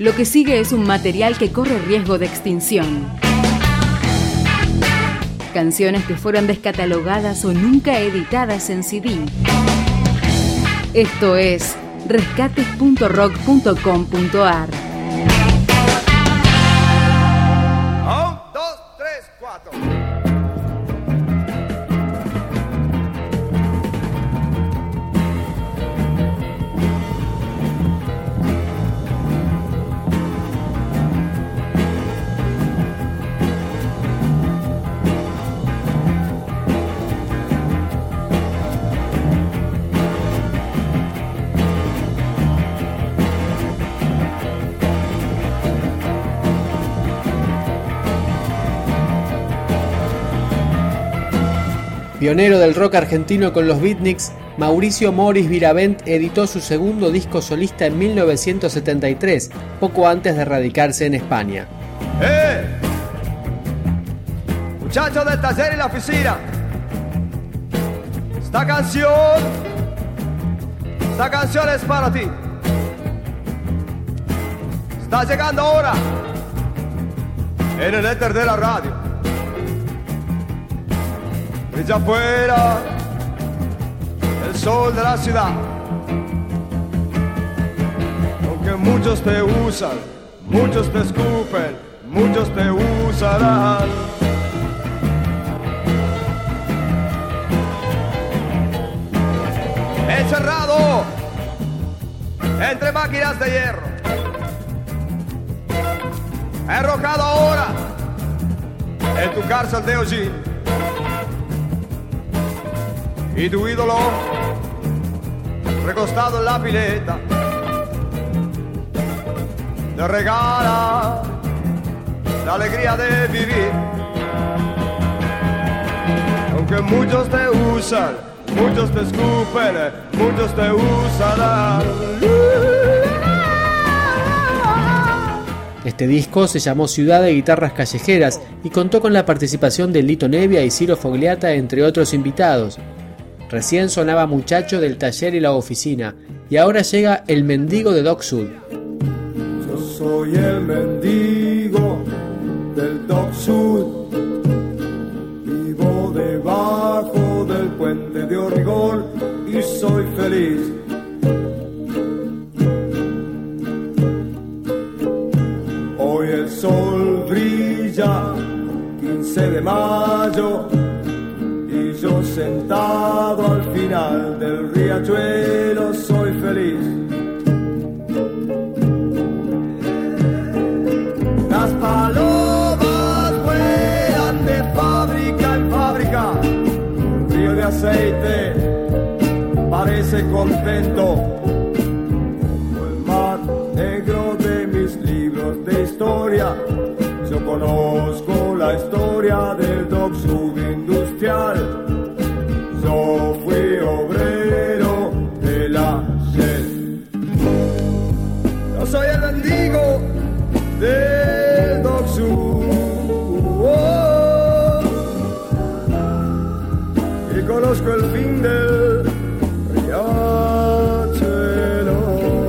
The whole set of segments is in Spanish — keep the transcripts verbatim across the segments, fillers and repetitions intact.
Lo que sigue es un material que corre riesgo de extinción. Canciones que fueron descatalogadas o nunca editadas en C D. Esto es rescates punto rock punto com punto a r. Un, dos, tres, cuatro. Pionero del rock argentino con los Beatniks, Mauricio Moris Viravent editó su segundo disco solista en mil novecientos setenta y tres, poco antes de radicarse en España. ¡Eh! Muchachos del taller y la oficina, esta canción, esta canción es para ti. Está llegando ahora en el éter de la radio. Brilla afuera el sol de la ciudad. Aunque muchos te usan, muchos te escupen, muchos te usarán. Encerrado entre máquinas de hierro, enrojado ahora en tu cárcel de hollín. Y tu ídolo recostado en la pileta te regala la alegría de vivir. Aunque muchos te usan, muchos te escupen, muchos te usarán. Este disco se llamó Ciudad de Guitarras Callejeras y contó con la participación de Lito Nevia y Ciro Fogliata, entre otros invitados. Recién sonaba Muchacho del Taller y la Oficina, y ahora llega El Mendigo de Doc Sud. Yo soy el mendigo del Doc Sud, vivo debajo del puente de hormigón y soy feliz. Hoy el sol brilla, quince de mayo, y yo sentado al final del riachuelo soy feliz. Las palomas vuelan de fábrica en fábrica, un río de aceite parece contento, como el mar negro de mis libros de historia. Yo conozco la historia del Doc Sud industrial. Yo fui obrero de la Shell. Yo soy el mendigo del Doc Sud. Oh, y conozco el fin del riachuelo.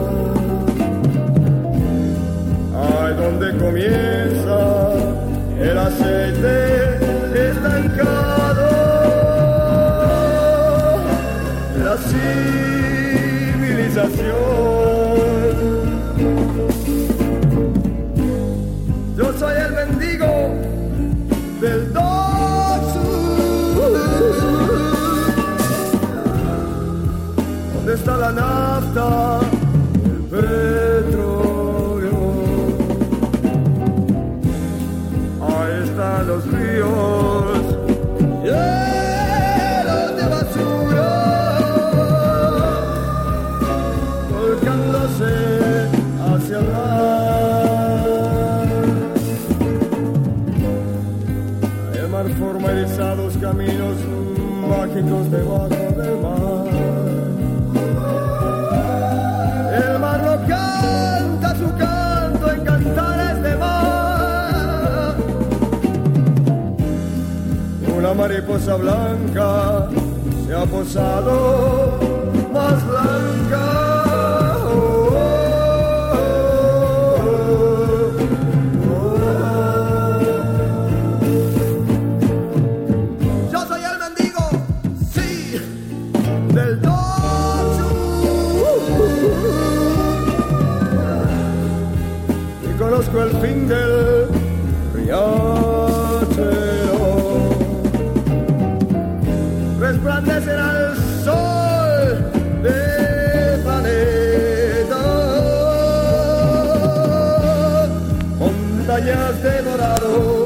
Ay, donde comienza el aceite estancado, la civilización. Yo soy el mendigo del Doc Sud. ¿Dónde está la nafta, el petróleo? Ahí están los ríos llenos de basura, volcándose hacia el mar. El mar forma erizados caminos mágicos debajo del mar. El mar no canta su canto en cantares de mar. Una mariposa blanca se ha posado más blanca. Oh, oh, oh, oh. del dojo. Y conozco el fin del riachuelo. Resplandecerá el sol del planeta, montañas de dorado.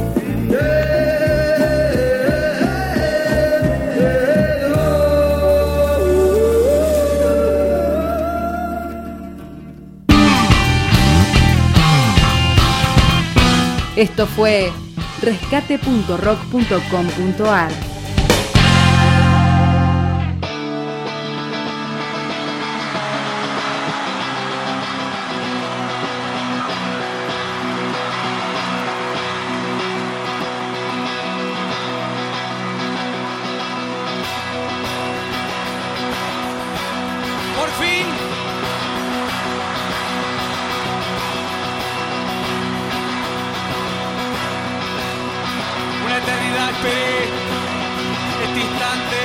Esto fue rescate punto rock punto com punto ar. Por fin. Una eternidad esperé este instante.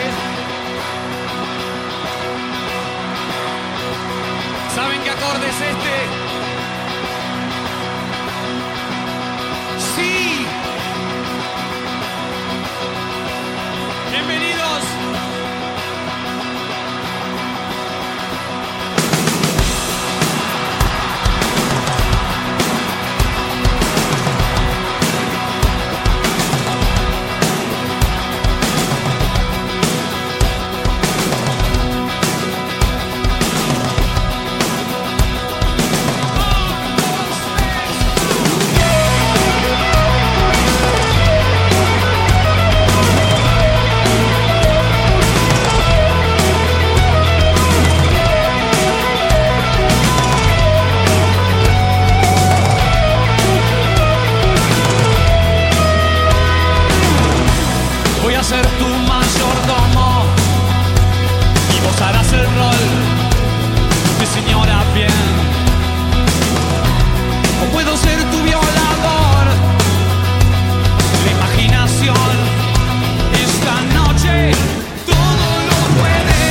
¿Saben qué acorde es este? ¡Sí! Bienvenidos. Ser tu mayordomo y vos harás el rol de señora bien. O puedo ser tu violador, la imaginación esta noche todo lo puede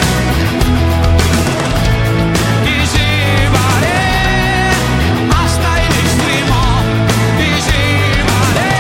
y llevaré hasta el extremo y llevaré.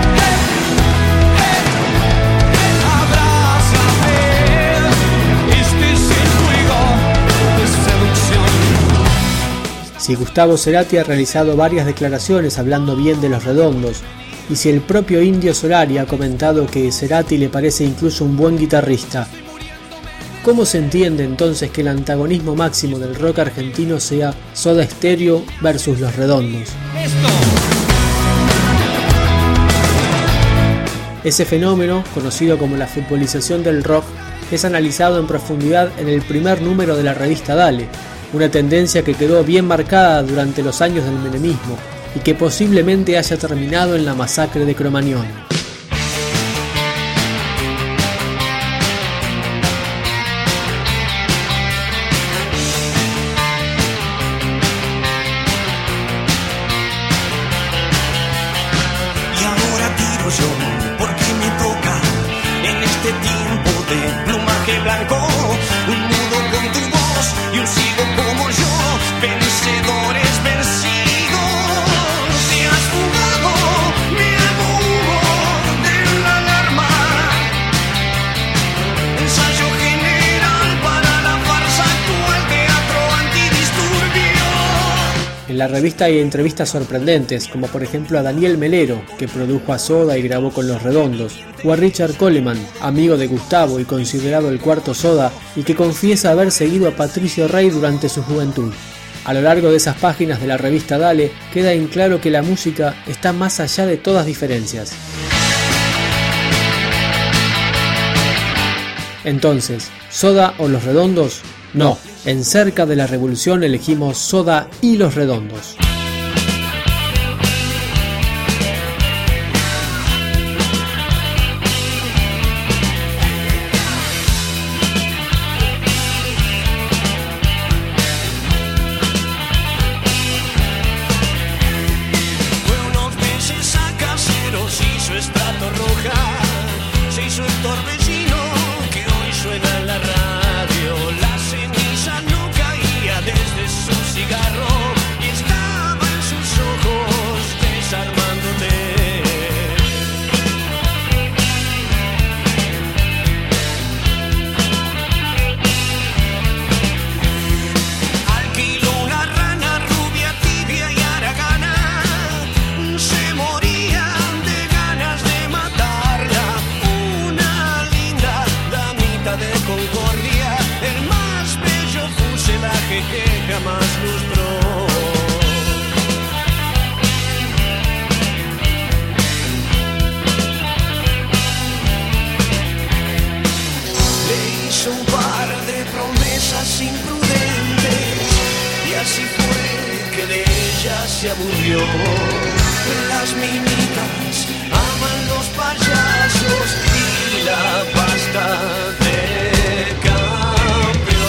Si Gustavo Cerati ha realizado varias declaraciones hablando bien de Los Redondos, y si el propio Indio Solari ha comentado que Cerati le parece incluso un buen guitarrista, ¿cómo se entiende entonces que el antagonismo máximo del rock argentino sea Soda Stereo versus Los Redondos? Ese fenómeno, conocido como la futbolización del rock, es analizado en profundidad en el primer número de la revista Dale, una tendencia que quedó bien marcada durante los años del menemismo y que posiblemente haya terminado en la masacre de Cromañón. Y ahora tiro yo, porque me toca en este tiempo de plumaje blanco, un nudo con tu voz y un sigo como yo, vencedores vencidos. Te has fugado, mi humo de la alarma, ensayo general para la farsa actual, teatro antidisturbio. En la revista hay entrevistas sorprendentes, como por ejemplo a Daniel Melero, que produjo a Soda y grabó con Los Redondos, o a Richard Coleman, amigo de Gustavo y considerado el cuarto Soda, y que confiesa haber seguido a Patricio Rey durante su juventud. A lo largo de esas páginas de la revista Dale, queda en claro que la música está más allá de todas diferencias. Entonces, ¿Soda o Los Redondos? No, en Cerca de la Revolución elegimos Soda y Los Redondos. Se hizo el torbellino que hoy suena en la radio. hizo un par de promesas imprudentes y así fue que de ella se aburrió. Las minitas aman los payasos y la pasta de campeón.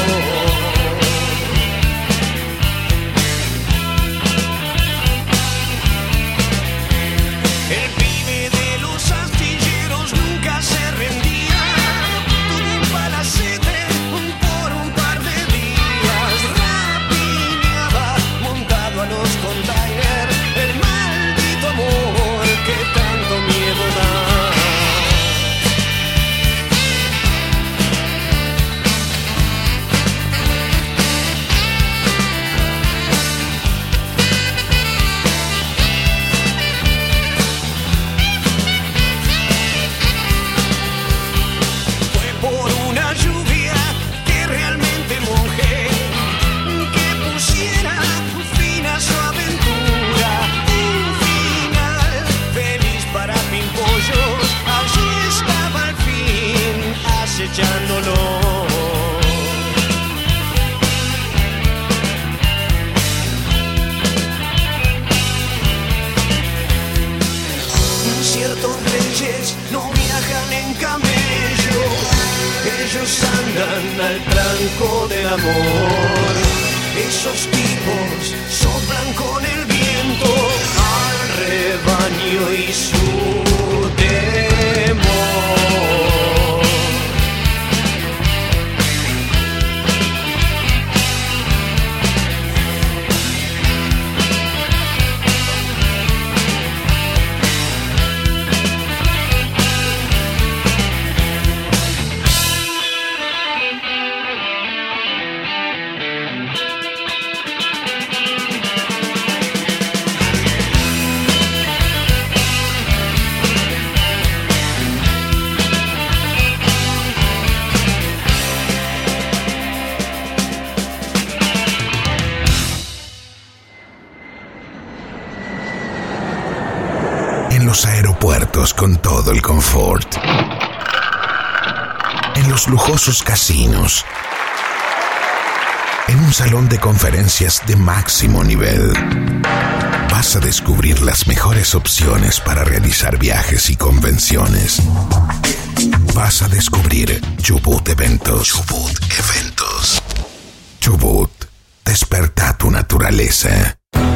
El pibe de los astilleros nunca se rendía, tuvo un palacete por un par de días, rapiñaba montado a los containers, el maldito amor que tanto miedo da. Acechándolo. Ciertos reyes no viajan en camello, ellos andan al tranco del amor. Esos tipos soplan con el viento al rebaño y su temor. En los aeropuertos con todo el confort, en los lujosos casinos, en un salón de conferencias de máximo nivel, vas a descubrir las mejores opciones para realizar viajes y convenciones. Vas a descubrir Chubut Eventos. Chubut Eventos. Chubut, desperta tu naturaleza.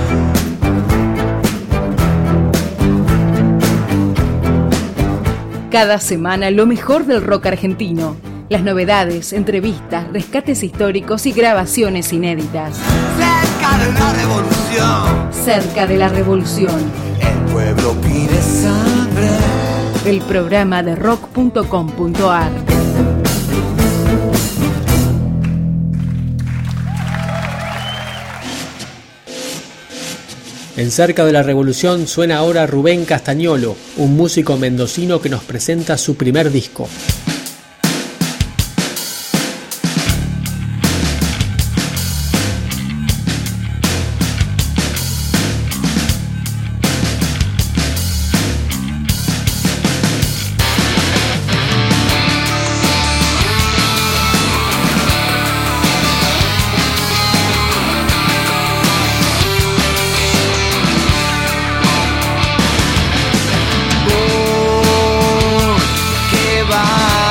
Cada semana lo mejor del rock argentino. Las novedades, entrevistas, rescates históricos y grabaciones inéditas. Cerca de la revolución, Cerca de la revolución. el pueblo pide sangre. El programa de rock punto com punto a r. En Cerca de la Revolución suena ahora Rubén Castañolo, un músico mendocino que nos presenta su primer disco. Vos que vas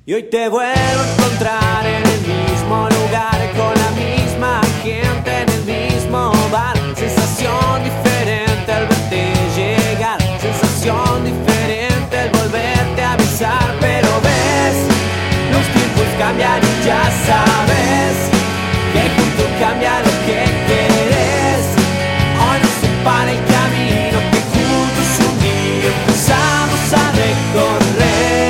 Y hoy te vuelvo a encontrar en el mismo lugar, con la misma gente en el mismo bar. Sensación diferente al verte llegar, sensación diferente al volverte a besar. Pero ves, los tiempos cambian y ya sabes que junto cambia lo que querés. Hoy nos separa el camino que juntos un día empezamos a recorrer.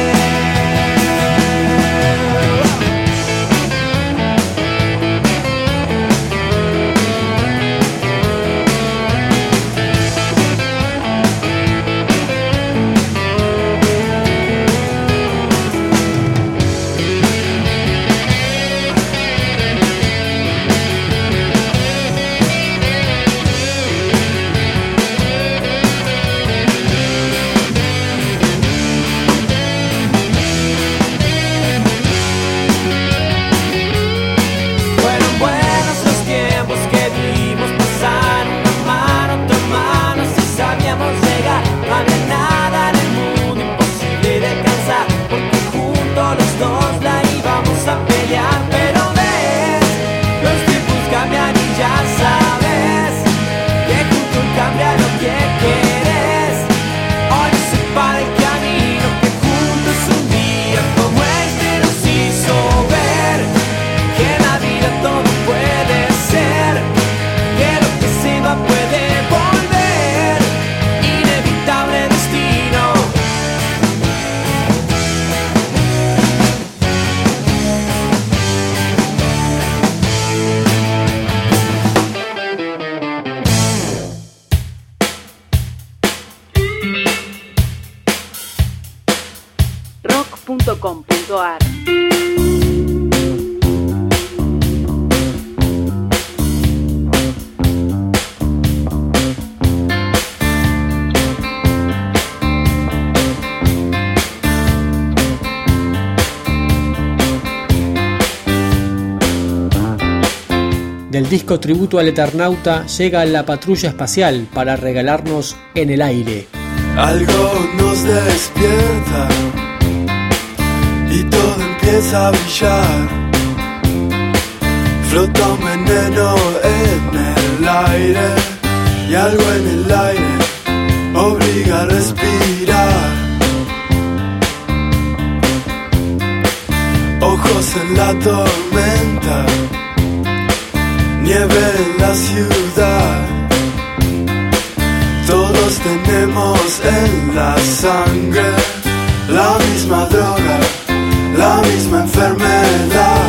rock punto com punto a r. Del disco Tributo al Eternauta llega la patrulla espacial para regalarnos En el Aire. Algo nos despierta y todo empieza a brillar. Flota un veneno en el aire y algo en el aire obliga a respirar. Ojos en la tormenta, nieve en la ciudad. Todos tenemos en la sangre la misma droga, la misma enfermedad.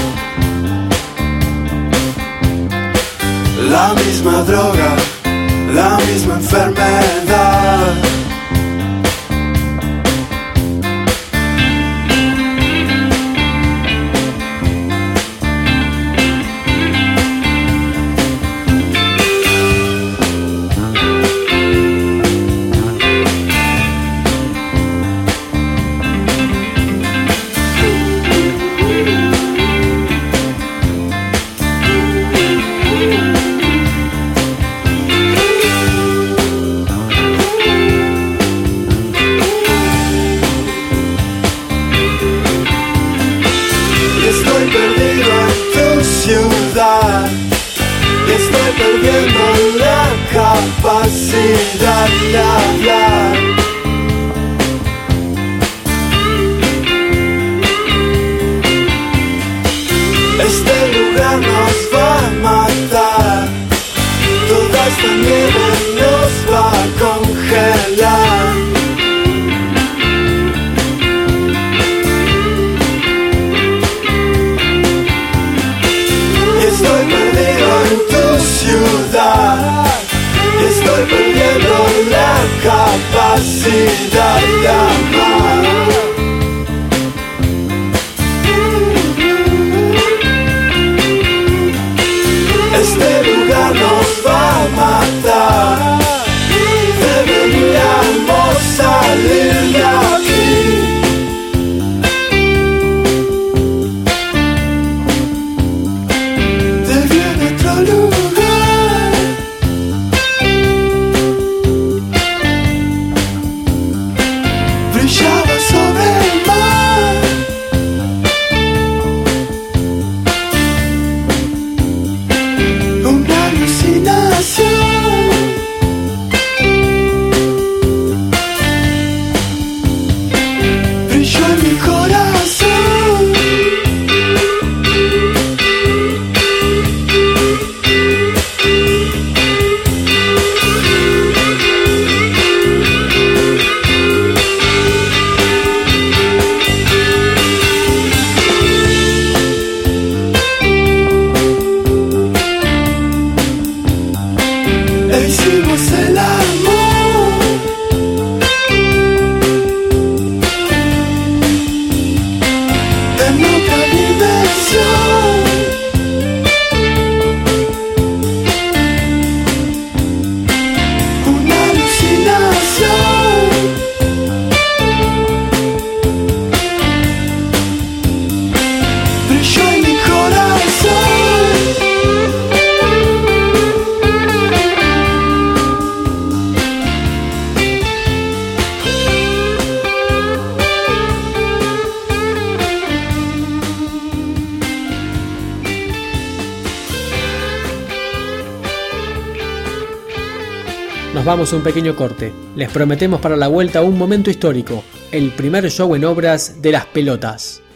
La misma droga, la misma enfermedad. Estoy perdiendo la capacidad de hablar. Este lugar nos va a matar. Toda esta nieve nos va a congelar. Estoy perdido en tu ciudad. Estoy perdiendo la capacidad de amar. Este lugar nos va a matar. Deberíamos salir de aquí. Brillaba sobre el mar. vamos a un pequeño corte. Les prometemos para la vuelta un momento histórico, el primer show en obras de Las Pelotas.